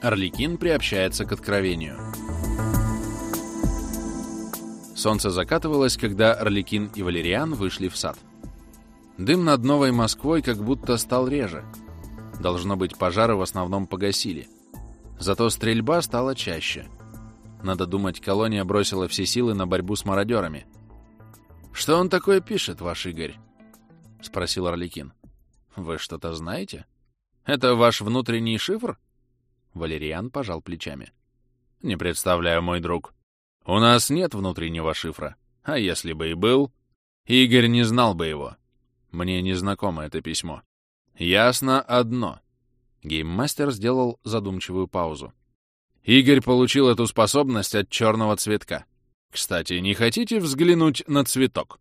Арлекин приобщается к откровению. Солнце закатывалось, когда Арлекин и Валериан вышли в сад. Дым над Новой Москвой как будто стал реже. Должно быть, пожары в основном погасили. Зато стрельба стала чаще. Надо думать, колония бросила все силы на борьбу с мародерами. «Что он такое пишет, ваш Игорь?» — спросил Арлекин. «Вы что-то знаете? Это ваш внутренний шифр?» Валериан пожал плечами. «Не представляю, мой друг. У нас нет внутреннего шифра. А если бы и был, Игорь не знал бы его. Мне не знакомо это письмо. Ясно одно». Гейммастер сделал задумчивую паузу. «Игорь получил эту способность от черного цветка. Кстати, не хотите взглянуть на цветок?»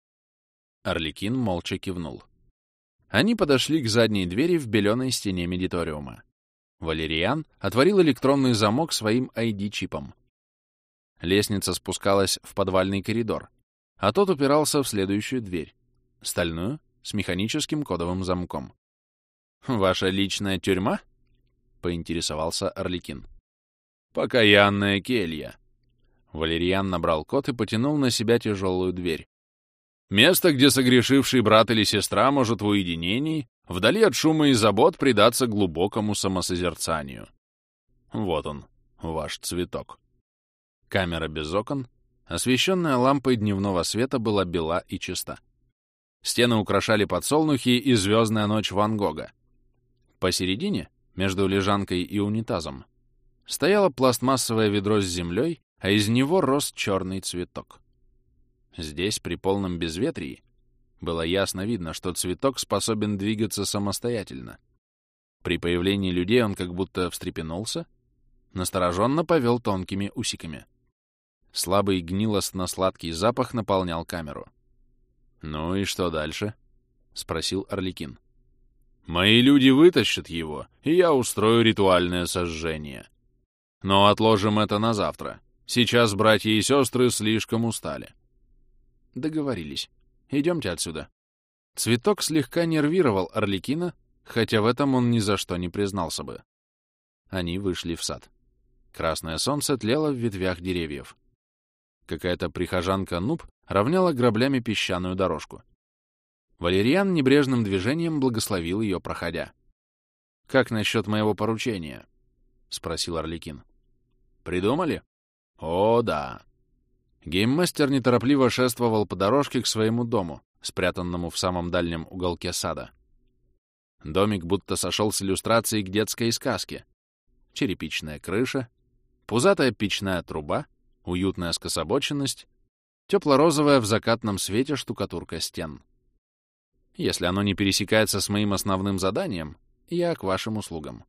Арлекин молча кивнул. Они подошли к задней двери в беленой стене медиториума. Валериан отворил электронный замок своим ID-чипом. Лестница спускалась в подвальный коридор, а тот упирался в следующую дверь, стальную, с механическим кодовым замком. «Ваша личная тюрьма?» — поинтересовался Арлекин. «Покаянная келья». Валериан набрал код и потянул на себя тяжелую дверь. «Место, где согрешивший брат или сестра может в уединении, вдали от шума и забот, предаться глубокому самосозерцанию. Вот он, ваш цветок». Камера без окон, освещенная лампой дневного света, была бела и чиста. Стены украшали подсолнухи и звездная ночь Ван Гога. Посередине, между лежанкой и унитазом, стояло пластмассовое ведро с землей, а из него рос черный цветок. Здесь, при полном безветрии, было ясно видно, что цветок способен двигаться самостоятельно. При появлении людей он как будто встрепенулся, настороженно повел тонкими усиками. Слабый гнилостно-сладкий запах наполнял камеру. «Ну и что дальше?» — спросил Арлекин. «Мои люди вытащат его, и я устрою ритуальное сожжение. Но отложим это на завтра. Сейчас братья и сестры слишком устали». Договорились. Идемте отсюда. Цветок слегка нервировал Арлекина, хотя в этом он ни за что не признался бы. Они вышли в сад. Красное солнце тлело в ветвях деревьев. Какая-то прихожанка-нуб равняла граблями песчаную дорожку. Валериан небрежным движением благословил ее, проходя. «Как насчет моего поручения?» — спросил Арлекин. «Придумали?» «О, да». Гейммастер неторопливо шествовал по дорожке к своему дому, спрятанному в самом дальнем уголке сада. Домик будто сошел с иллюстрацией к детской сказке. Черепичная крыша, пузатая печная труба, уютная скособоченность, тепло-розовая в закатном свете штукатурка стен. Если оно не пересекается с моим основным заданием, я к вашим услугам.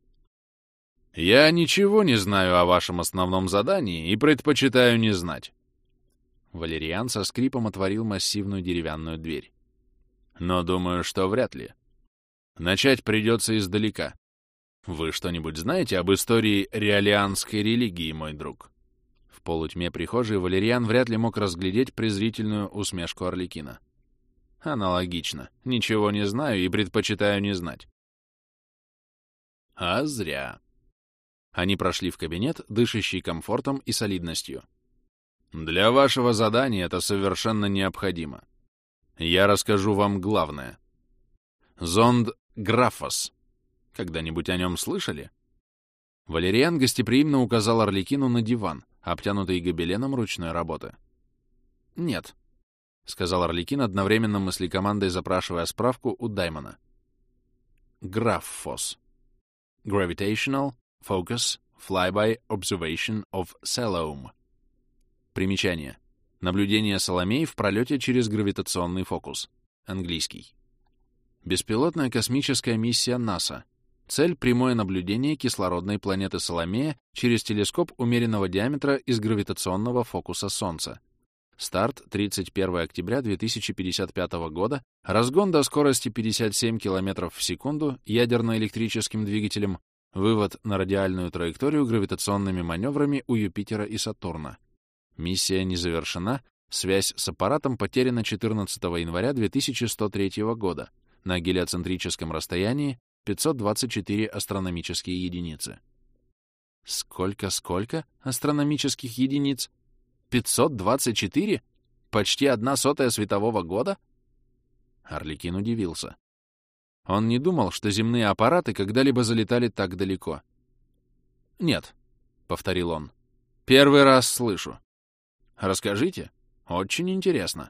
Я ничего не знаю о вашем основном задании и предпочитаю не знать. Валериан со скрипом отворил массивную деревянную дверь. Но думаю, что вряд ли. Начать придется издалека. Вы что-нибудь знаете об истории реалианской религии, мой друг? В полутьме прихожей Валериан вряд ли мог разглядеть презрительную усмешку Арлекина. Аналогично. Ничего не знаю и предпочитаю не знать. А зря. Они прошли в кабинет, дышащий комфортом и солидностью. Для вашего задания это совершенно необходимо. Я расскажу вам главное. Зонд Графос. Когда-нибудь о нем слышали? Валериан гостеприимно указал Арлекину на диван, обтянутый гобеленом ручной работы. «Нет», — сказал Арлекин, одновременно мыслекомандой запрашивая справку у Даймона. Граффос. Gravitational Focus Flyby Observation of Salome. Примечание. Наблюдение Соломей в пролете через гравитационный фокус. Английский. Беспилотная космическая миссия НАСА. Цель — прямое наблюдение кислородной планеты Соломея через телескоп умеренного диаметра из гравитационного фокуса Солнца. Старт — 31 октября 2055 года. Разгон до скорости 57 км в секунду ядерно-электрическим двигателем. Вывод на радиальную траекторию гравитационными маневрами у Юпитера и Сатурна. Миссия не завершена. Связь с аппаратом потеряна 14 января 2103 года на гелиоцентрическом расстоянии 524 астрономические единицы. Сколько астрономических единиц? 524? Почти 1/100 светового года? Арлекин удивился. Он не думал, что земные аппараты когда-либо залетали так далеко. «Нет», — повторил он, — «первый раз слышу. Расскажите, очень интересно».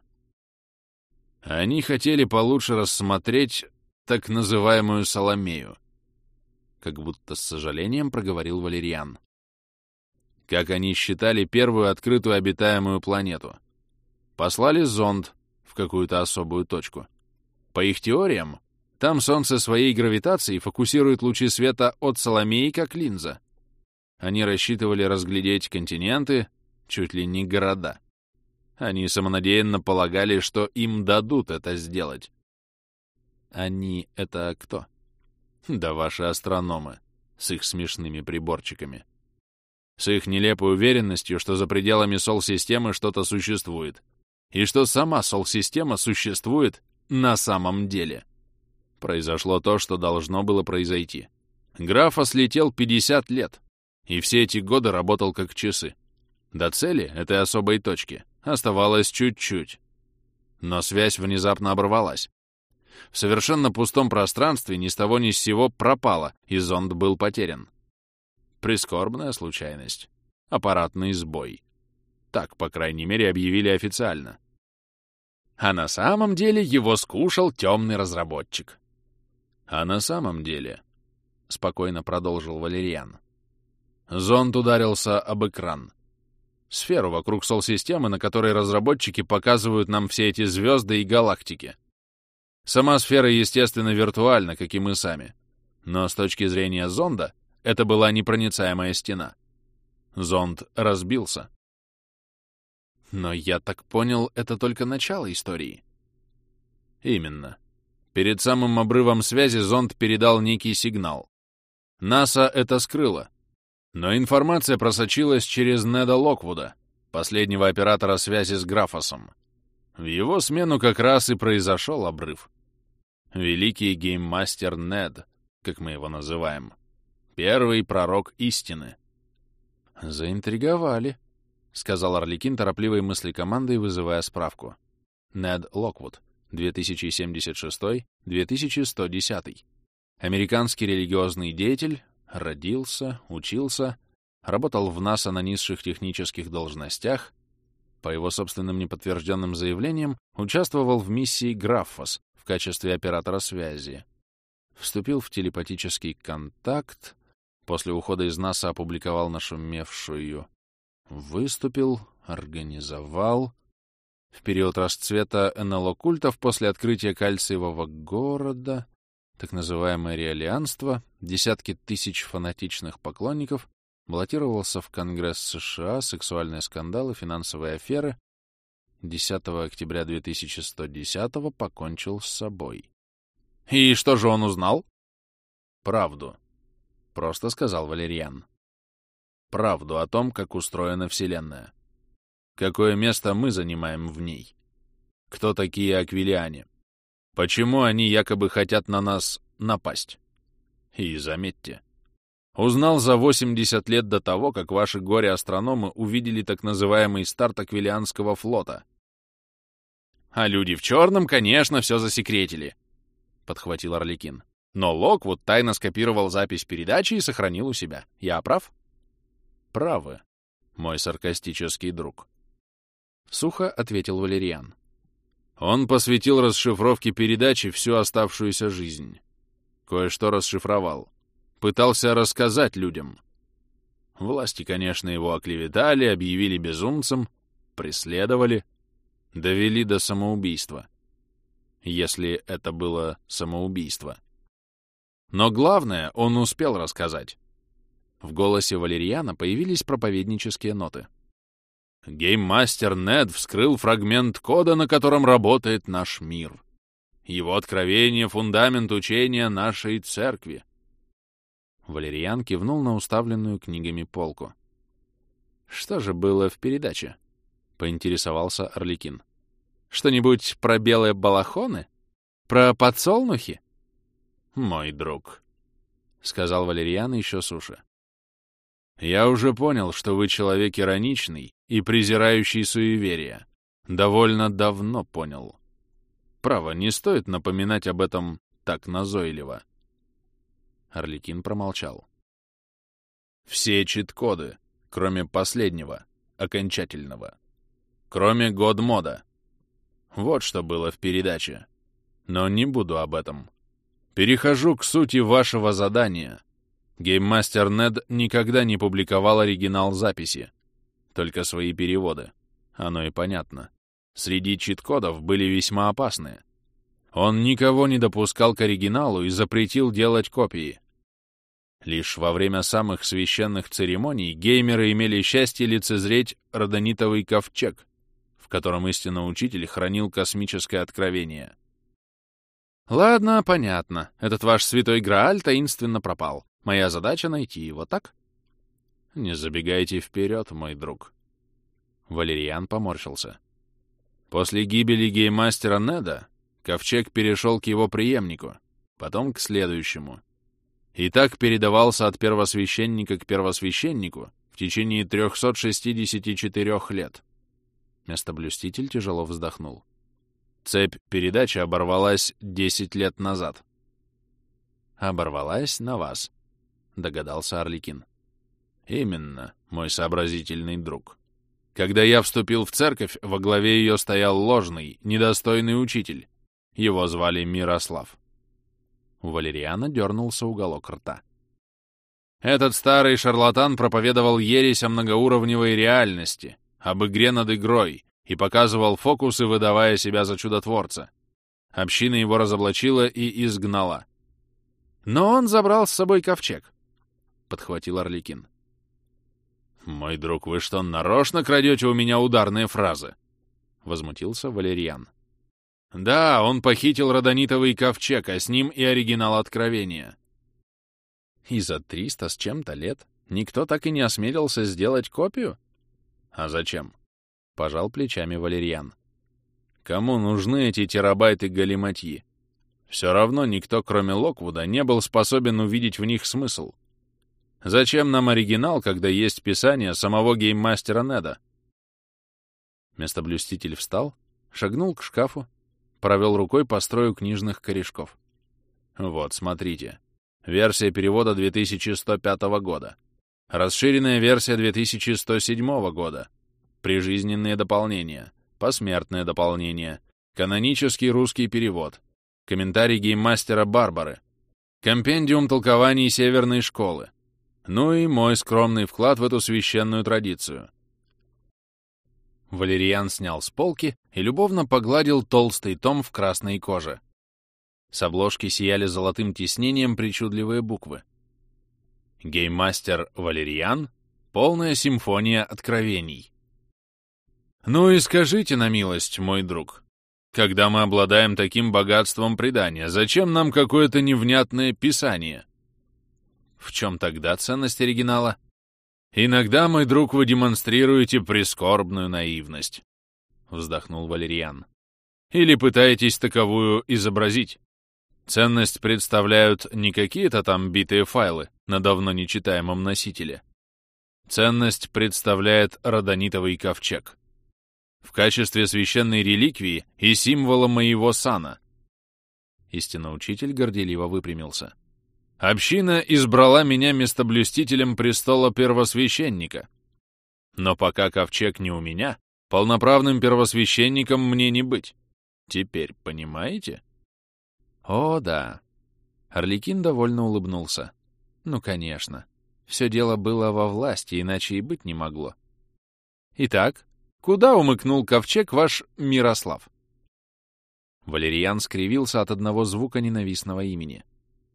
Они хотели получше рассмотреть так называемую Соломею, как будто с сожалением проговорил Валериан. Как они считали, первую открытую обитаемую планету. Послали зонд в какую-то особую точку. По их теориям, там Солнце своей гравитацией фокусирует лучи света от Соломеи как линза. Они рассчитывали разглядеть континенты, чуть ли не города. Они самонадеянно полагали, что им дадут это сделать. Они — это кто? Да ваши астрономы с их смешными приборчиками. С их нелепой уверенностью, что за пределами Сол-системы что-то существует. И что сама Сол-система существует на самом деле. Произошло то, что должно было произойти. Графос летел 50 лет, и все эти годы работал как часы. До цели, этой особой точки, оставалось чуть-чуть. Но связь внезапно оборвалась. В совершенно пустом пространстве ни с того ни с сего пропала, и зонд был потерян. Прискорбная случайность. Аппаратный сбой. Так, по крайней мере, объявили официально. А на самом деле его скушал темный разработчик. А на самом деле, спокойно продолжил Валериан, зонд ударился об экран. Сферу вокруг Сол-системы, на которой разработчики показывают нам все эти звезды и галактики. Сама сфера, естественно, виртуальна, как и мы сами. Но с точки зрения зонда, это была непроницаемая стена. Зонд разбился. Но я так понял, это только начало истории. Именно. Перед самым обрывом связи зонд передал некий сигнал. НАСА это скрыло. Но информация просочилась через Неда Локвуда, последнего оператора связи с Графосом. В его смену как раз и произошел обрыв. Великий гейммастер Нед, как мы его называем. Первый пророк истины. «Заинтриговали», — сказал Арлекин торопливой мысли командой, вызывая справку. Нед Локвуд, 2076-2110. Американский религиозный деятель, родился, учился, работал в НАСА на низших технических должностях, по его собственным неподтвержденным заявлениям, участвовал в миссии Граффос в качестве оператора связи, вступил в телепатический контакт, после ухода из НАСА опубликовал нашумевшую, выступил, организовал. В период расцвета НЛО-культов после открытия кальциевого города, так называемое реалианство, десятки тысяч фанатичных поклонников, баллотировался в Конгресс США, сексуальные скандалы, финансовые аферы. 10 октября 2110 покончил с собой. «И что же он узнал?» «Правду», — просто сказал Валериан. «Правду о том, как устроена Вселенная. Какое место мы занимаем в ней? Кто такие аквилиане? Почему они якобы хотят на нас напасть? И заметьте, узнал за 80 лет до того, как ваши горе-астрономы увидели так называемый старт Аквилианского флота. А люди в черном, конечно, все засекретили», — подхватил Арлекин. «Но Локвуд тайно скопировал запись передачи и сохранил у себя. Я прав?» «Правы, мой саркастический друг», — сухо ответил Валериан. Он посвятил расшифровке передачи всю оставшуюся жизнь. Кое-что расшифровал. Пытался рассказать людям. Власти, конечно, его оклеветали, объявили безумцем, преследовали, довели до самоубийства. Если это было самоубийство. Но главное, он успел рассказать. В голосе Валериана появились проповеднические ноты. Гейммастер Нед вскрыл фрагмент кода, на котором работает наш мир. Его откровение — фундамент учения нашей церкви. Валериан кивнул на уставленную книгами полку. «Что же было в передаче?» — поинтересовался Арлекин. «Что-нибудь про белые балахоны? Про подсолнухи?» «Мой друг», — сказал Валериан еще суше. Я уже понял, что вы человек ироничный и презирающий суеверия. Довольно давно понял. Право, не стоит напоминать об этом так назойливо. Арлекин промолчал. Все чит-коды, кроме последнего, окончательного. Кроме год-мода. Вот что было в передаче. Но не буду об этом. Перехожу к сути вашего задания. Гейммастер Нед никогда не публиковал оригинал записи, только свои переводы. Оно и понятно. Среди чит-кодов были весьма опасные. Он никого не допускал к оригиналу и запретил делать копии. Лишь во время самых священных церемоний геймеры имели счастье лицезреть родонитовый ковчег, в котором истинно учитель хранил космическое откровение. Ладно, понятно. Этот ваш святой Грааль таинственно пропал. Моя задача — найти его, так? Не забегайте вперед, мой друг. Валериан поморщился. После гибели гейммастера Неда ковчег перешел к его преемнику, потом к следующему. И так передавался от первосвященника к первосвященнику в течение 364 лет. Местоблюститель тяжело вздохнул. Цепь передачи оборвалась 10 лет назад. Оборвалась на вас, догадался Арлекин. Именно, мой сообразительный друг. Когда я вступил в церковь, во главе ее стоял ложный, недостойный учитель. Его звали Мирослав. У Валериана дернулся уголок рта. Этот старый шарлатан проповедовал ересь о многоуровневой реальности, об игре над игрой, и показывал фокусы, выдавая себя за чудотворца. Община его разоблачила и изгнала. Но он забрал с собой ковчег, — подхватил Арлекин. «Мой друг, вы что, нарочно крадете у меня ударные фразы?» — возмутился Валериан. «Да, он похитил родонитовый ковчег, а с ним и оригинал Откровения». «И за 300 с чем-то лет никто так и не осмелился сделать копию?» «А зачем?» — пожал плечами Валериан. «Кому нужны эти терабайты галиматьи? Все равно никто, кроме Локвуда, не был способен увидеть в них смысл. Зачем нам оригинал, когда есть писание самого гейммастера Неда?» Местоблюститель встал, шагнул к шкафу, провел рукой по строю книжных корешков. «Вот, смотрите. Версия перевода 2105 года. Расширенная версия 2107 года. Прижизненные дополнения. Посмертное дополнение. Канонический русский перевод. Комментарий гейммастера Барбары. Компендиум толкований Северной школы. Ну и мой скромный вклад в эту священную традицию». Валериан снял с полки и любовно погладил толстый том в красной коже. С обложки сияли золотым тиснением причудливые буквы. Гейммастер Валериан. Полная симфония откровений. Ну и скажите на милость, мой друг, когда мы обладаем таким богатством предания, зачем нам какое-то невнятное писание? В чем тогда ценность оригинала? Иногда, мой друг, вы демонстрируете прискорбную наивность, вздохнул Валериан. Или пытаетесь таковую изобразить. Ценность представляют не какие-то там битые файлы на давно нечитаемом носителе. Ценность представляет родонитовый ковчег. В качестве священной реликвии и символа моего сана. Истинно учитель горделиво выпрямился. Община избрала меня местоблюстителем престола первосвященника. Но пока ковчег не у меня, полноправным первосвященником мне не быть. Теперь понимаете? О, да. Арлекин довольно улыбнулся. Ну, конечно. Все дело было во власти, иначе и быть не могло. Итак, куда умыкнул ковчег ваш Мирослав? Валериан скривился от одного звука ненавистного имени.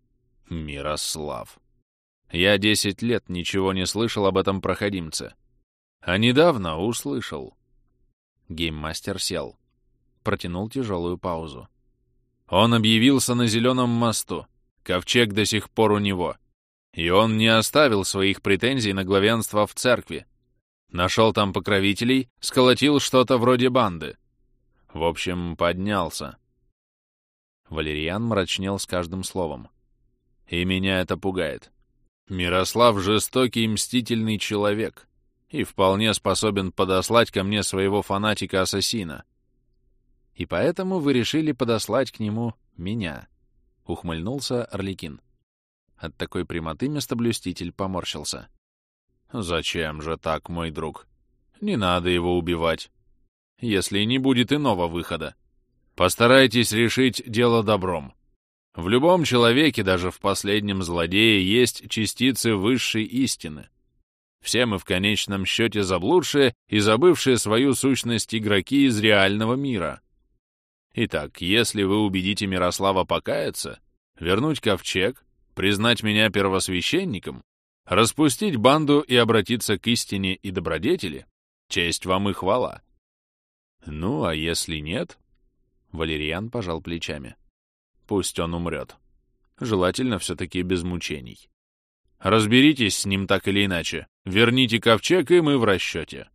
Мирослав. Я 10 лет ничего не слышал об этом проходимце. А недавно услышал. Гейммастер сел. Протянул тяжелую паузу. Он объявился на Зеленом мосту. Ковчег до сих пор у него. И он не оставил своих претензий на главенство в церкви. Нашел там покровителей, сколотил что-то вроде банды. В общем, поднялся. Валериан мрачнел с каждым словом. И меня это пугает. Мирослав — жестокий и мстительный человек и вполне способен подослать ко мне своего фанатика-ассасина. И поэтому вы решили подослать к нему меня, — ухмыльнулся Арлекин. От такой прямоты местоблюститель поморщился. Зачем же так, мой друг? Не надо его убивать, если не будет иного выхода. Постарайтесь решить дело добром. В любом человеке, даже в последнем злодее, есть частицы высшей истины. Все мы в конечном счете заблудшие и забывшие свою сущность игроки из реального мира. Итак, если вы убедите Мирослава покаяться, вернуть ковчег, признать меня первосвященником, распустить банду и обратиться к истине и добродетели, честь вам и хвала. Ну, а если нет? Валериан пожал плечами. Пусть он умрет. Желательно все-таки без мучений. Разберитесь с ним так или иначе. Верните ковчег, и мы в расчете.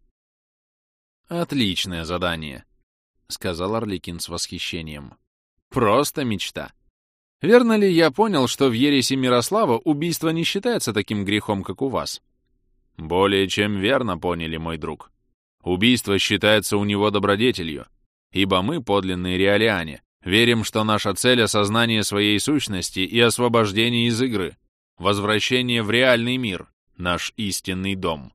Отличное задание, — сказал Арлекин с восхищением. Просто мечта. Верно ли я понял, что в ереси Мирослава убийство не считается таким грехом, как у вас? Более чем верно поняли, мой друг. Убийство считается у него добродетелью, ибо мы, подлинные реалиане, верим, что наша цель — осознание своей сущности и освобождение из игры, возвращение в реальный мир, наш истинный дом.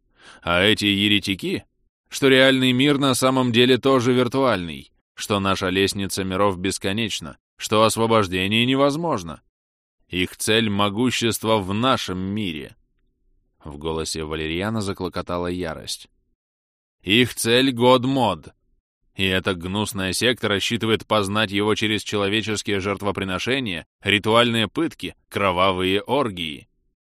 А эти еретики, что реальный мир на самом деле тоже виртуальный, что наша лестница миров бесконечна, что освобождение невозможно. Их цель — могущество в нашем мире. В голосе Валериана заклокотала ярость. Их цель — Годмод. И эта гнусная секта рассчитывает познать его через человеческие жертвоприношения, ритуальные пытки, кровавые оргии.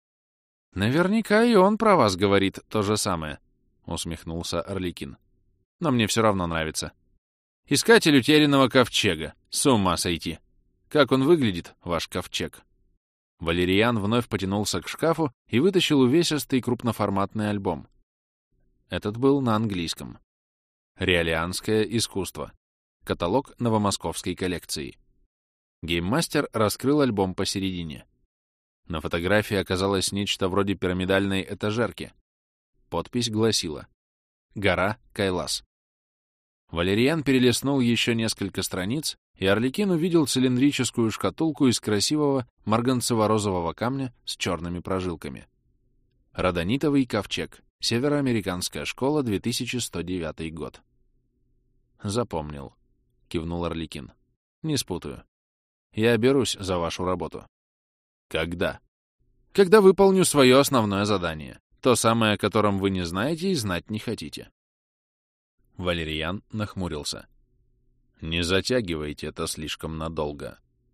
«Наверняка и он про вас говорит то же самое», — усмехнулся Арлекин. «Но мне все равно нравится. Искатель утерянного ковчега. С ума сойти. Как он выглядит, ваш ковчег?» Валериан вновь потянулся к шкафу и вытащил увесистый крупноформатный альбом. Этот был на английском. «Реалианское искусство». Каталог новомосковской коллекции. Гейммастер раскрыл альбом посередине. На фотографии оказалось нечто вроде пирамидальной этажерки. Подпись гласила «Гора Кайлас». Валериан перелистнул еще несколько страниц, и Арлекин увидел цилиндрическую шкатулку из красивого марганцево-розового камня с черными прожилками. Родонитовый ковчег. Североамериканская школа, 2109 год. «Запомнил», — кивнул Арлекин. «Не спутаю. Я берусь за вашу работу». «Когда?» «Когда выполню свое основное задание. То самое, о котором вы не знаете и знать не хотите». Валериан нахмурился. «Не затягивайте это слишком надолго».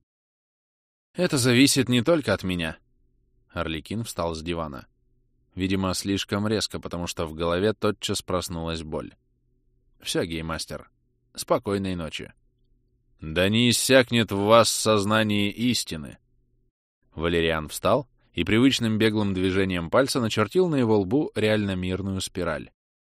«Это зависит не только от меня». Арлекин встал с дивана. Видимо, слишком резко, потому что в голове тотчас проснулась боль. «Все, гейммастер. Спокойной ночи». «Да не иссякнет в вас сознание истины». Валериан встал и привычным беглым движением пальца начертил на его лбу реально мирную спираль.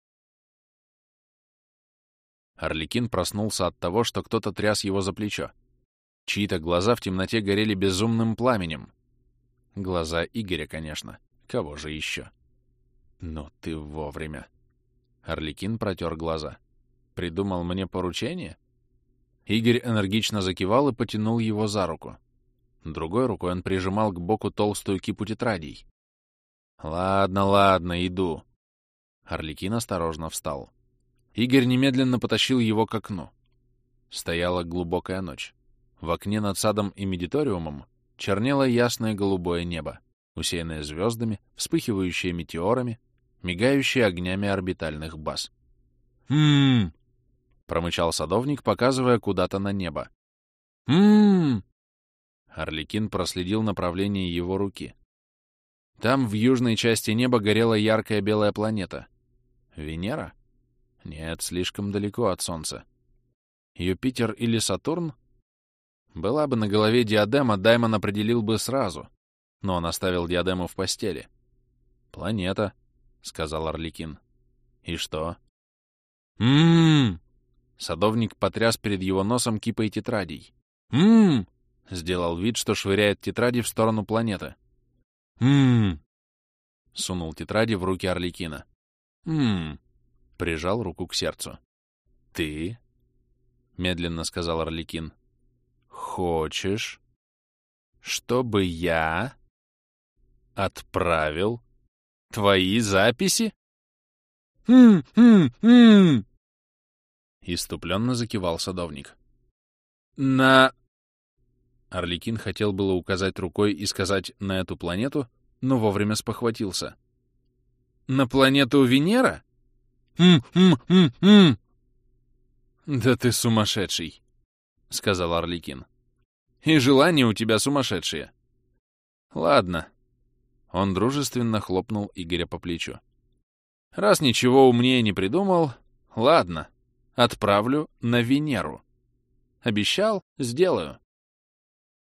Арлекин проснулся от того, что кто-то тряс его за плечо. Чьи-то глаза в темноте горели безумным пламенем. Глаза Игоря, конечно. Кого же еще? Ну ты вовремя. Арлекин протер глаза. Придумал мне поручение? Игорь энергично закивал и потянул его за руку. Другой рукой он прижимал к боку толстую кипу тетрадей. «Ладно, ладно, иду». Арлекин осторожно встал. Игорь немедленно потащил его к окну. Стояла глубокая ночь. В окне над садом и медиториумом чернело ясное голубое небо, усеянное звездами, вспыхивающее метеорами, мигающее огнями орбитальных баз. «М-м-м!» — промычал садовник, показывая куда-то на небо. «М-м-м!» Арлекин проследил направление его руки. Там, в южной части неба, горела яркая белая планета. Венера? Нет, слишком далеко от Солнца. Юпитер или Сатурн? Была бы на голове диадема, Даймон определил бы сразу, но он оставил диадему в постели. «Планета», — сказал Арлекин. «И что?» «М-м-м!» Садовник потряс перед его носом кипой тетрадей. «М-м-м!» Сделал вид, что швыряет тетради в сторону планеты. Сунул тетради в руки Арлекина. Прижал руку к сердцу. «Ты?» — медленно сказал Арлекин. «Хочешь, чтобы я отправил твои записи?» Иступленно закивал садовник. Арлекин хотел было указать рукой и сказать «на эту планету», но вовремя спохватился. «На планету Венера?» «Да ты сумасшедший», — сказал Арлекин. «И желания у тебя сумасшедшие». «Ладно». Он дружественно хлопнул Игоря по плечу. «Раз ничего умнее не придумал, ладно, отправлю на Венеру. Обещал — сделаю».